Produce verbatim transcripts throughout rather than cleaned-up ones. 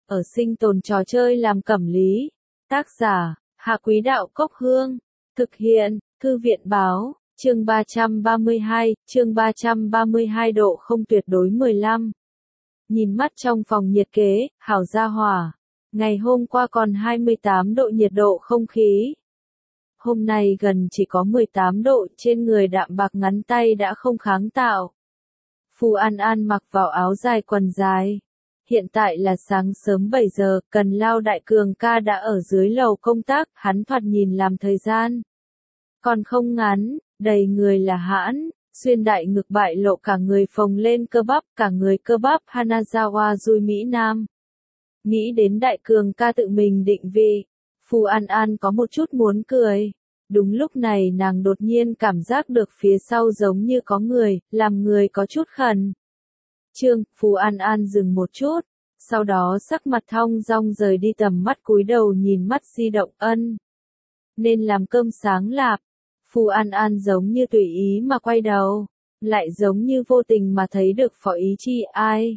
ở sinh tồn trò chơi làm cẩm lý. Tác giả, Hạ Quý Đạo Cốc Hương. Thực hiện, Thư viện Báo, chương ba trăm ba mươi hai, chương ba trăm ba mươi hai độ không tuyệt đối mười lăm. Nhìn mắt trong phòng nhiệt kế, hảo gia hỏa. Ngày hôm qua còn hai mươi tám độ nhiệt độ không khí. Hôm nay gần chỉ có mười tám độ, trên người đạm bạc ngắn tay đã không kháng tạo. Phù An An mặc vào áo dài quần dài. Hiện tại là sáng sớm bảy giờ, Cần Lao Đại Cường ca đã ở dưới lầu công tác, hắn thoạt nhìn làm thời gian. Còn không ngắn, đầy người là hãn, xuyên đại ngực bại lộ cả người phồng lên cơ bắp, cả người cơ bắp Hanazawa Rui Mỹ Nam. Nghĩ đến Đại Cường ca tự mình định vị, Phù An An có một chút muốn cười. Đúng lúc này nàng đột nhiên cảm giác được phía sau giống như có người, làm người có chút khẩn. Trương, Phù An An dừng một chút, sau đó sắc mặt thong dong rời đi tầm mắt cúi đầu nhìn mắt di động ân. Nên làm cơm sáng lạp. Phù An An giống như tùy ý mà quay đầu, lại giống như vô tình mà thấy được Phó Ý Chi ai.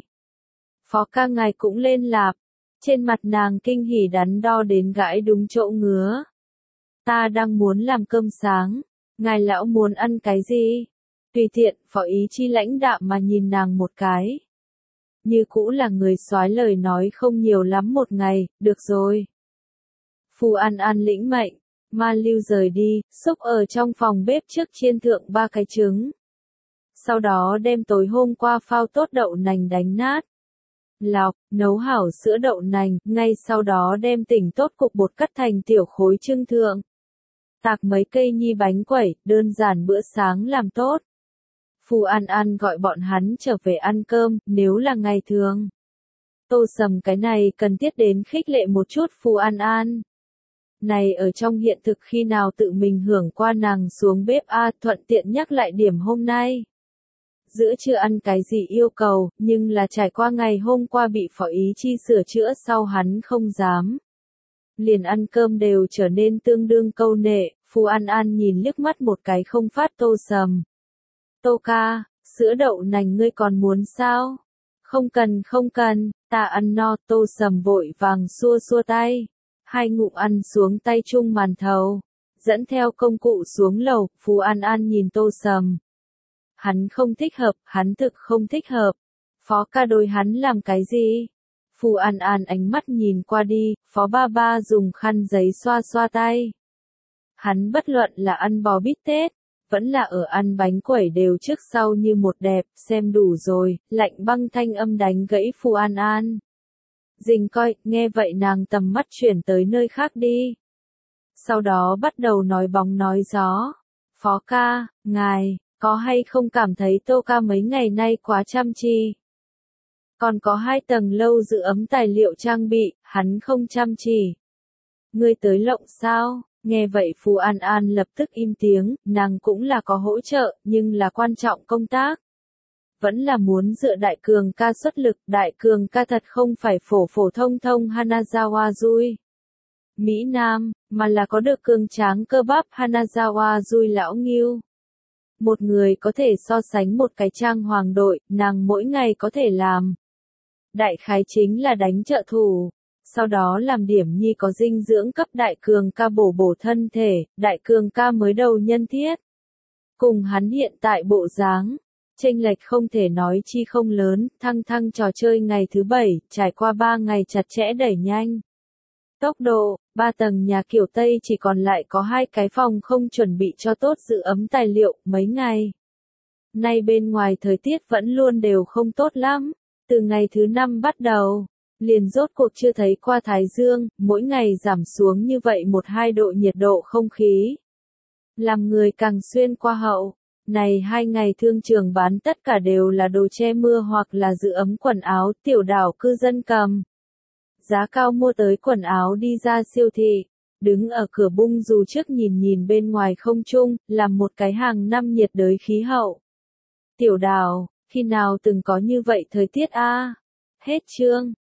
Phó ca ngài cũng lên lạp. Trên mặt nàng kinh hỉ đắn đo đến gãi đúng chỗ ngứa. Ta đang muốn làm cơm sáng, ngài lão muốn ăn cái gì? Tùy tiện, Phó Ý Chi lãnh đạm mà nhìn nàng một cái. Như cũ là người soái lời nói không nhiều lắm một ngày, được rồi. Phù An An lĩnh mệnh, ma lưu rời đi, xúc ở trong phòng bếp trước chiên thượng ba cái trứng. Sau đó đem tối hôm qua phao tốt đậu nành đánh nát. Lọc, nấu hảo sữa đậu nành, ngay sau đó đem tỉnh tốt cục bột cắt thành tiểu khối trưng thượng. Tạc mấy cây nhi bánh quẩy, đơn giản bữa sáng làm tốt. Phù An An gọi bọn hắn trở về ăn cơm, nếu là ngày thường. Tô Sầm cái này cần thiết đến khích lệ một chút Phù An An. Này ở trong hiện thực khi nào tự mình hưởng qua nàng xuống bếp a thuận tiện nhắc lại điểm hôm nay. Giữa chưa ăn cái gì yêu cầu, nhưng là trải qua ngày hôm qua bị Phó Ý Chi sửa chữa sau hắn không dám. Liền ăn cơm đều trở nên tương đương câu nệ, Phù An An nhìn liếc mắt một cái không phát Tô Sầm. Tô ca, sữa đậu nành ngươi còn muốn sao? Không cần không cần, ta ăn no. Tô Sầm vội vàng xua xua tay. Hai ngụm ăn xuống tay chung màn thầu. Dẫn theo công cụ xuống lầu, Phù An An nhìn Tô Sầm. Hắn không thích hợp, hắn thực không thích hợp. Phó ca đối hắn làm cái gì? Phù An An ánh mắt nhìn qua đi, Phó ba ba dùng khăn giấy xoa xoa tay. Hắn bất luận là ăn bò bít tết, vẫn là ở ăn bánh quẩy đều trước sau như một đẹp, xem đủ rồi, lạnh băng thanh âm đánh gãy Phù An An. Dình coi, nghe vậy nàng tầm mắt chuyển tới nơi khác đi. Sau đó bắt đầu nói bóng nói gió. Phó ca, ngài, có hay không cảm thấy Tô ca mấy ngày nay quá chăm chỉ? Còn có hai tầng lâu giữ ấm tài liệu trang bị, hắn không chăm chỉ. Ngươi tới lộng sao? Nghe vậy Phù An An lập tức im tiếng, nàng cũng là có hỗ trợ, nhưng là quan trọng công tác. Vẫn là muốn dựa Đại Cường ca xuất lực, Đại Cường ca thật không phải phổ phổ thông thông Hanazawa Rui Mỹ Nam, mà là có được cường tráng cơ bắp Hanazawa Rui lão nghiêu. Một người có thể so sánh một cái trang hoàng đội, nàng mỗi ngày có thể làm. Đại khái chính là đánh trợ thủ. Sau đó làm điểm nhi có dinh dưỡng cấp Đại Cường ca bổ bổ thân thể, Đại Cường ca mới đầu nhân thiết. Cùng hắn hiện tại bộ dáng, chênh lệch không thể nói chi không lớn, thăng thăng trò chơi ngày thứ bảy, trải qua ba ngày chặt chẽ đẩy nhanh. Tốc độ, ba tầng nhà kiểu Tây chỉ còn lại có hai cái phòng không chuẩn bị cho tốt giữ ấm tài liệu, mấy ngày. Nay bên ngoài thời tiết vẫn luôn đều không tốt lắm, từ ngày thứ năm bắt đầu. Liền rốt cuộc chưa thấy qua Thái Dương, mỗi ngày giảm xuống như vậy một hai độ nhiệt độ không khí. Làm người càng xuyên qua hậu, này hai ngày thương trường bán tất cả đều là đồ che mưa hoặc là giữ ấm quần áo, tiểu đảo cư dân cầm. Giá cao mua tới quần áo đi ra siêu thị, đứng ở cửa bung dù trước nhìn nhìn bên ngoài không trung, làm một cái hàng năm nhiệt đới khí hậu. Tiểu đảo, khi nào từng có như vậy thời tiết a? Hết chương.